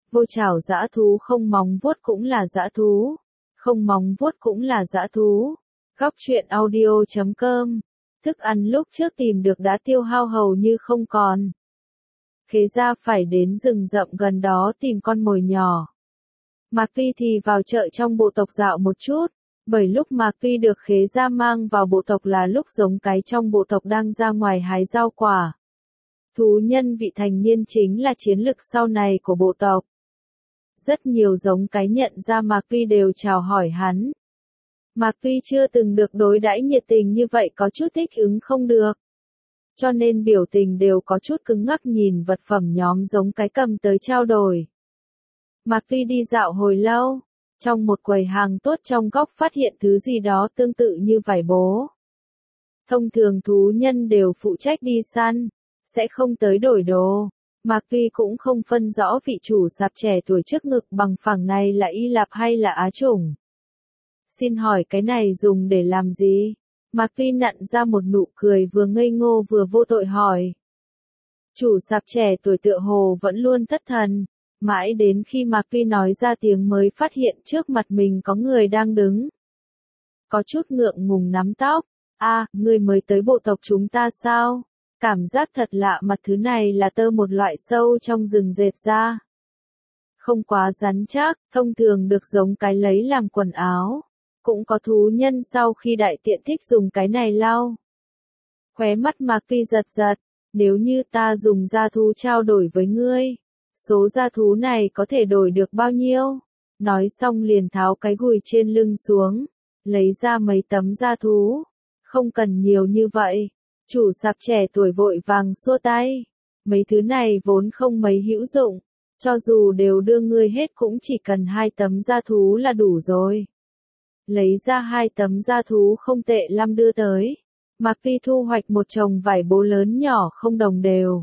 Vô chảo dã thú không móng vuốt cũng là dã thú, không móng vuốt cũng là dã thú. Góc truyện audio.com. Thức ăn lúc trước tìm được đã tiêu hao hầu như không còn. Khế gia phải đến rừng rậm gần đó tìm con mồi nhỏ. Mạc Phi thì vào chợ trong bộ tộc dạo một chút, bởi lúc Mạc Phi được Khế gia mang vào bộ tộc là lúc giống cái trong bộ tộc đang ra ngoài hái rau quả. Thú nhân vị thành niên chính là chiến lực sau này của bộ tộc. Rất nhiều giống cái nhận ra Mạc Phi đều chào hỏi hắn. Mạc Phi chưa từng được đối đãi nhiệt tình như vậy, có chút thích ứng không được. Cho nên biểu tình đều có chút cứng ngắc nhìn vật phẩm nhóm giống cái cầm tới trao đổi. Mạc Phi đi dạo hồi lâu, trong một quầy hàng tốt trong góc phát hiện thứ gì đó tương tự như vải bố. Thông thường thú nhân đều phụ trách đi săn, sẽ không tới đổi đồ. Mạc Phi cũng không phân rõ vị chủ sạp trẻ tuổi trước ngực bằng phẳng này là Y Lạp hay là Á Chủng. Xin hỏi cái này dùng để làm gì? Mạc Phi nặn ra một nụ cười vừa ngây ngô vừa vô tội hỏi. Chủ sạp trẻ tuổi tựa hồ vẫn luôn thất thần, mãi đến khi Mạc Phi nói ra tiếng mới phát hiện trước mặt mình có người đang đứng. Có chút ngượng ngùng nắm tóc. Ngươi mới tới bộ tộc chúng ta sao? Cảm giác thật lạ, mặt thứ này là tơ một loại sâu trong rừng dệt ra. Không quá rắn chắc, thông thường được giống cái lấy làm quần áo. Cũng có thú nhân sau khi đại tiện thích dùng cái này lau. Khóe mắt Mạc Phi giật giật, nếu như ta dùng da thú trao đổi với ngươi, số da thú này có thể đổi được bao nhiêu? Nói xong liền tháo cái gùi trên lưng xuống, lấy ra mấy tấm da thú. Không cần nhiều như vậy. Chủ sạp trẻ tuổi vội vàng xua tay. Mấy thứ này vốn không mấy hữu dụng, cho dù đều đưa ngươi hết cũng chỉ cần 2 tấm da thú là đủ rồi. Lấy ra 2 tấm da thú không tệ lắm đưa tới. Mạc Phi thu hoạch một chồng vải bố lớn nhỏ không đồng đều.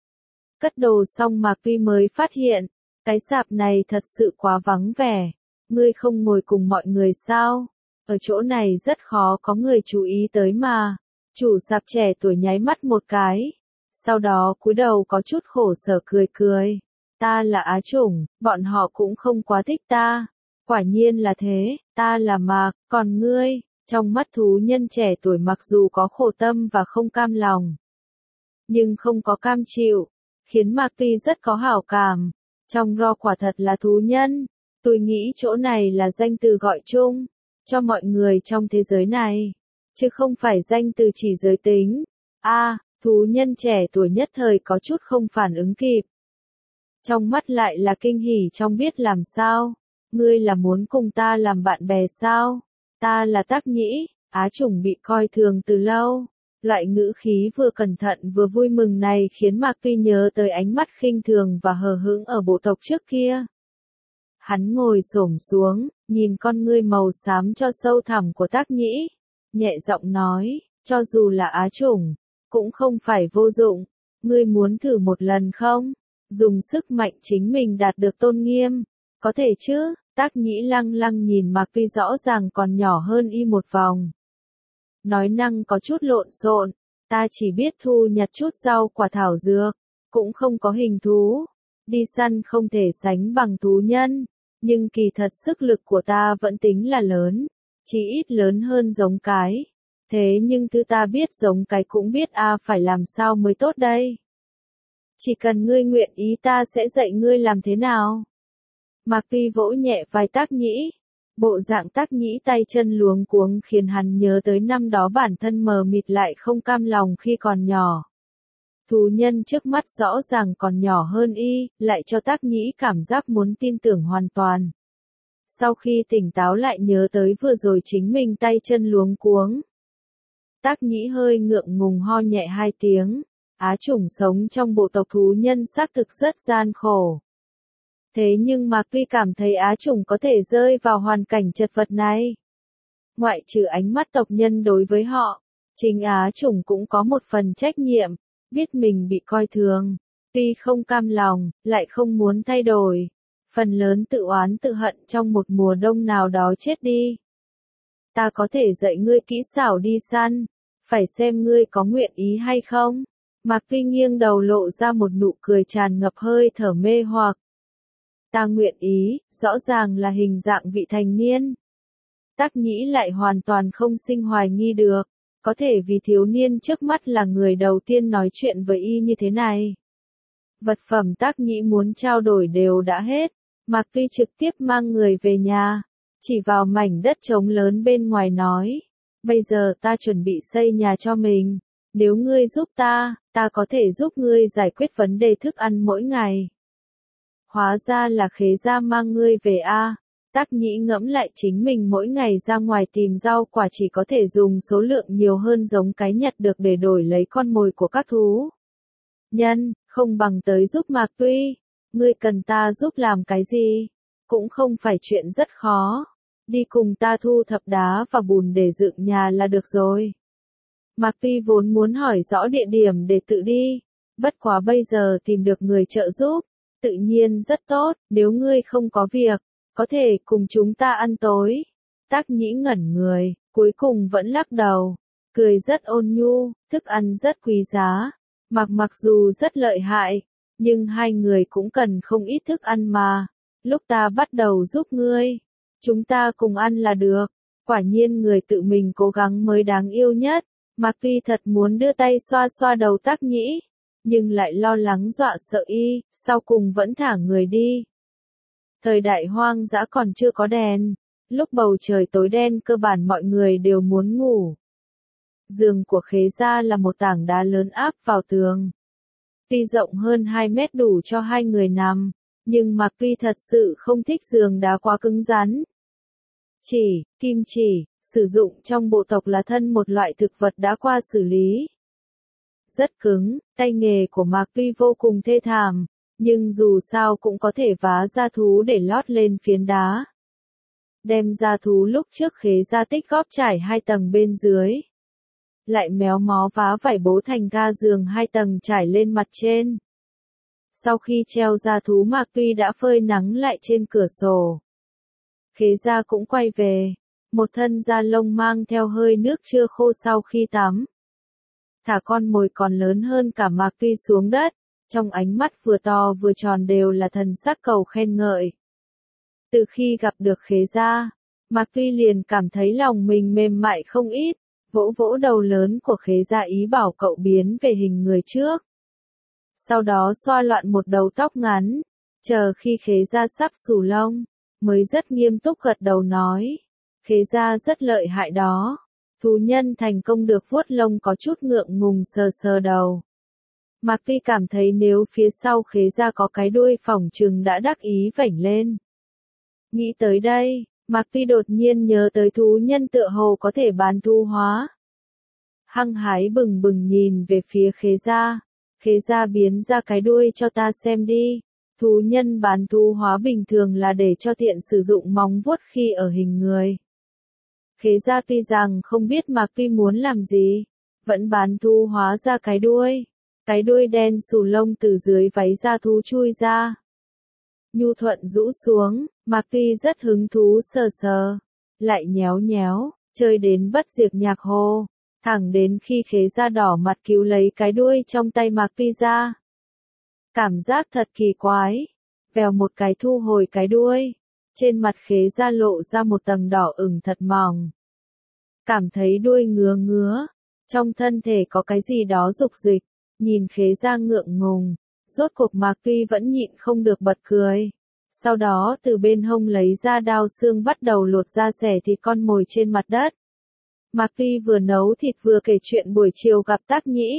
Cất đồ xong Mạc Phi mới phát hiện, cái sạp này thật sự quá vắng vẻ. Ngươi không ngồi cùng mọi người sao? Ở chỗ này rất khó có người chú ý tới mà. Chủ sạp trẻ tuổi nháy mắt một cái. Sau đó cúi đầu có chút khổ sở cười cười. Ta là Á Chủng, bọn họ cũng không quá thích ta. Quả nhiên là thế, ta là Mạc, còn ngươi? Trong mắt thú nhân trẻ tuổi mặc dù có khổ tâm và không cam lòng, nhưng không có cam chịu, khiến Mạc Phi rất có hảo cảm. Trong ro quả thật là thú nhân. Tôi nghĩ chỗ này là danh từ gọi chung cho mọi người trong thế giới này, chứ không phải danh từ chỉ giới tính. Thú nhân trẻ tuổi nhất thời có chút không phản ứng kịp. Trong mắt lại là kinh hỉ trong biết làm sao. Ngươi là muốn cùng ta làm bạn bè sao? Ta là Tác Nhĩ. Á Chủng bị coi thường từ lâu. Loại ngữ khí vừa cẩn thận vừa vui mừng này khiến Mạc Phi nhớ tới ánh mắt khinh thường và hờ hững ở bộ tộc trước kia. Hắn ngồi xổm xuống, nhìn con ngươi màu xám cho sâu thẳm của Tác Nhĩ, nhẹ giọng nói, cho dù là Á Chủng, cũng không phải vô dụng. Ngươi muốn thử một lần không? Dùng sức mạnh chính mình đạt được tôn nghiêm. Có thể chứ? Tác Nhĩ lăng lăng nhìn Mạc Phi rõ ràng còn nhỏ hơn y một vòng. Nói năng có chút lộn xộn. Ta chỉ biết thu nhặt chút rau quả thảo dược, cũng không có hình thú. Đi săn không thể sánh bằng thú nhân. Nhưng kỳ thật sức lực của ta vẫn tính là lớn, chỉ ít lớn hơn giống cái. Thế nhưng thứ ta biết giống cái cũng biết phải làm sao mới tốt đây. Chỉ cần ngươi nguyện ý ta sẽ dạy ngươi làm thế nào. Mạc Phi vỗ nhẹ vai Tác Nhĩ. Bộ dạng Tác Nhĩ tay chân luống cuống khiến hắn nhớ tới năm đó bản thân mờ mịt lại không cam lòng khi còn nhỏ. Thú nhân trước mắt rõ ràng còn nhỏ hơn y, lại cho Tác Nhĩ cảm giác muốn tin tưởng hoàn toàn. Sau khi tỉnh táo lại nhớ tới vừa rồi chính mình tay chân luống cuống. Tác Nhĩ hơi ngượng ngùng ho nhẹ 2 tiếng. Á Chủng sống trong bộ tộc thú nhân xác thực rất gian khổ. Thế nhưng Mạc Phi cảm thấy Á Chủng có thể rơi vào hoàn cảnh chật vật này. Ngoại trừ ánh mắt tộc nhân đối với họ, chính Á Chủng cũng có một phần trách nhiệm. Biết mình bị coi thường, tuy không cam lòng, lại không muốn thay đổi. Phần lớn tự oán tự hận trong một mùa đông nào đó chết đi. Ta có thể dạy ngươi kỹ xảo đi săn, phải xem ngươi có nguyện ý hay không. Mạc Phi nghiêng đầu lộ ra một nụ cười tràn ngập hơi thở mê hoặc. Ta nguyện ý, rõ ràng là hình dạng vị thành niên. Tác Nhĩ lại hoàn toàn không sinh hoài nghi được, có thể vì thiếu niên trước mắt là người đầu tiên nói chuyện với y như thế này. Vật phẩm Tác Nhĩ muốn trao đổi đều đã hết, Mạc Tuy trực tiếp mang người về nhà, chỉ vào mảnh đất trống lớn bên ngoài nói, bây giờ ta chuẩn bị xây nhà cho mình, nếu ngươi giúp ta có thể giúp ngươi giải quyết vấn đề thức ăn mỗi ngày. Hóa ra là Khế gia mang ngươi về a. Tác Nhĩ ngẫm lại chính mình mỗi ngày ra ngoài tìm rau quả chỉ có thể dùng số lượng nhiều hơn giống cái nhặt được để đổi lấy con mồi của các thú nhân, không bằng tới giúp Mạc Tuy. Ngươi cần ta giúp làm cái gì? Cũng không phải chuyện rất khó. Đi cùng ta thu thập đá và bùn để dựng nhà là được rồi. Mạc Tuy vốn muốn hỏi rõ địa điểm để tự đi, bất quá bây giờ tìm được người trợ giúp, tự nhiên rất tốt, nếu ngươi không có việc, có thể cùng chúng ta ăn tối. Tác Nhĩ ngẩn người, cuối cùng vẫn lắc đầu, cười rất ôn nhu, thức ăn rất quý giá, mặc dù rất lợi hại, nhưng hai người cũng cần không ít thức ăn mà, lúc ta bắt đầu giúp ngươi, chúng ta cùng ăn là được, quả nhiên người tự mình cố gắng mới đáng yêu nhất. Mạc Tuy thật muốn đưa tay xoa xoa đầu Tác Nhĩ, nhưng lại lo lắng dọa sợ y, sau cùng vẫn thả người đi. Thời đại hoang dã còn chưa có đèn, lúc bầu trời tối đen cơ bản mọi người đều muốn ngủ. Giường của Khế gia là một tảng đá lớn áp vào tường. Tuy rộng hơn 2 mét đủ cho hai người nằm, nhưng Mạc Tuy thật sự không thích giường đá quá cứng rắn. Kim chỉ, sử dụng trong bộ tộc là thân một loại thực vật đã qua xử lý. Rất cứng, tay nghề của Mạc Tuy vô cùng thê thảm, nhưng dù sao cũng có thể vá da thú để lót lên phiến đá. Đem da thú lúc trước Khế gia tích góp trải 2 tầng bên dưới. Lại méo mó vá vải bố thành ga giường 2 tầng trải lên mặt trên. Sau khi treo da thú Mạc Tuy đã phơi nắng lại trên cửa sổ. Khế gia cũng quay về, một thân da lông mang theo hơi nước chưa khô sau khi tắm. Thả con mồi còn lớn hơn cả Mạc Tuy xuống đất, trong ánh mắt vừa to vừa tròn đều là thần sắc cầu khen ngợi. Từ khi gặp được Khế gia, Mạc Tuy liền cảm thấy lòng mình mềm mại không ít, vỗ vỗ đầu lớn của Khế gia ý bảo cậu biến về hình người trước. Sau đó xoa loạn một đầu tóc ngắn, chờ khi Khế gia sắp xù lông, mới rất nghiêm túc gật đầu nói, Khế gia rất lợi hại đó. Thú nhân thành công được vuốt lông có chút ngượng ngùng sờ sờ đầu. Mạc Tuy cảm thấy nếu phía sau Khế gia có cái đuôi phỏng chừng đã đắc ý vểnh lên. Nghĩ tới đây, Mạc Tuy đột nhiên nhớ tới thú nhân tựa hồ có thể bán thu hóa. Hăng hái bừng bừng nhìn về phía Khế gia biến ra cái đuôi cho ta xem đi. Thú nhân bán thu hóa bình thường là để cho tiện sử dụng móng vuốt khi ở hình người. Khế gia tuy rằng không biết Mạc Tuy muốn làm gì, vẫn bán thu hóa ra cái đuôi đen xù lông từ dưới váy da thú chui ra. Nhu thuận rũ xuống, Mạc Tuy rất hứng thú sờ sờ, lại nhéo nhéo, chơi đến bất diệt nhạc hồ, thẳng đến khi Khế gia đỏ mặt cứu lấy cái đuôi trong tay Mạc Tuy ra. Cảm giác thật kỳ quái, vèo một cái thu hồi cái đuôi, trên mặt Khế gia lộ ra một tầng đỏ ửng thật mỏng. Cảm thấy đuôi ngứa ngứa, trong thân thể có cái gì đó rục dịch, nhìn Khế gia ngượng ngùng, rốt cuộc Mạc Tuy vẫn nhịn không được bật cười. Sau đó từ bên hông lấy ra đao xương bắt đầu lột ra xẻ thịt con mồi trên mặt đất. Mạc Tuy vừa nấu thịt vừa kể chuyện buổi chiều gặp Tác Nhĩ.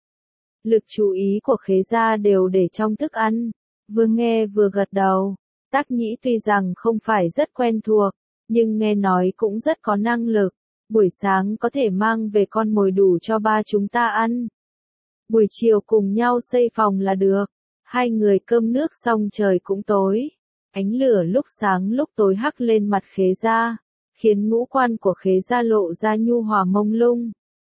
Lực chú ý của Khế gia đều để trong thức ăn, vừa nghe vừa gật đầu. Tác Nhĩ tuy rằng không phải rất quen thuộc, nhưng nghe nói cũng rất có năng lực. Buổi sáng có thể mang về con mồi đủ cho ba chúng ta ăn. Buổi chiều cùng nhau xây phòng là được. Hai người cơm nước xong trời cũng tối. Ánh lửa lúc sáng lúc tối hắc lên mặt Khế gia, khiến ngũ quan của Khế gia lộ ra nhu hòa mông lung.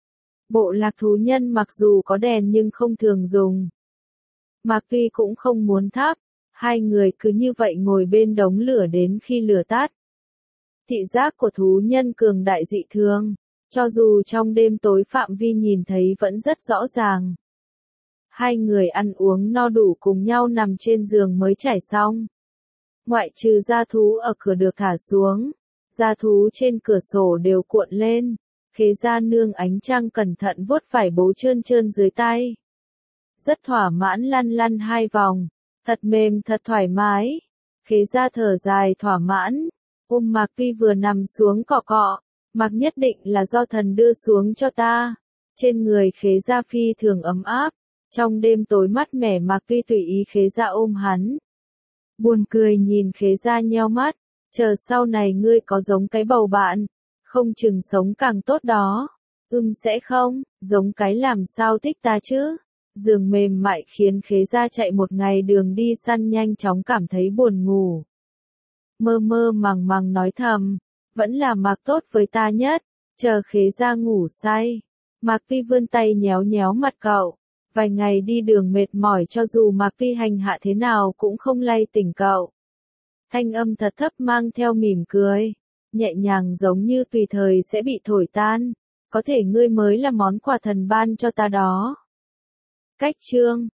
Bộ lạc thú nhân mặc dù có đèn nhưng không thường dùng. Mạc Tuy cũng không muốn thắp, hai người cứ như vậy ngồi bên đống lửa đến khi lửa tắt. Thị giác của thú nhân cường đại dị thường, cho dù trong đêm tối phạm vi nhìn thấy vẫn rất rõ ràng. Hai người ăn uống no đủ cùng nhau nằm trên giường mới trải xong. ngoại trừ dã thú ở cửa được thả xuống, dã thú trên cửa sổ đều cuộn lên. Khế gia nương ánh trăng cẩn thận vuốt vải bố trơn trơn dưới tay. Rất thỏa mãn lăn lăn 2 vòng, thật mềm thật thoải mái. Khế gia thở dài thỏa mãn, ôm Mạc Vi vừa nằm xuống cọ cọ, Mạc nhất định là do thần đưa xuống cho ta. Trên người Khế gia phi thường ấm áp, trong đêm tối mát mẻ Mạc Vi tùy ý Khế gia ôm hắn. Buồn cười nhìn Khế gia nheo mắt, chờ sau này ngươi có giống cái bầu bạn, không chừng sống càng tốt đó. Sẽ không, giống cái làm sao thích ta chứ. Giường mềm mại khiến Khế gia chạy một ngày đường đi săn nhanh chóng cảm thấy buồn ngủ. Mơ mơ màng màng nói thầm, vẫn là Mạc tốt với ta nhất. Chờ Khế gia ngủ say, Mạc Vi vươn tay nhéo nhéo mặt cậu. Vài ngày đi đường mệt mỏi cho dù Mạc Vi hành hạ thế nào cũng không lay tỉnh cậu. Thanh âm thật thấp mang theo mỉm cười, nhẹ nhàng giống như tùy thời sẽ bị thổi tan. Có thể ngươi mới là món quà thần ban cho ta đó. Cách chương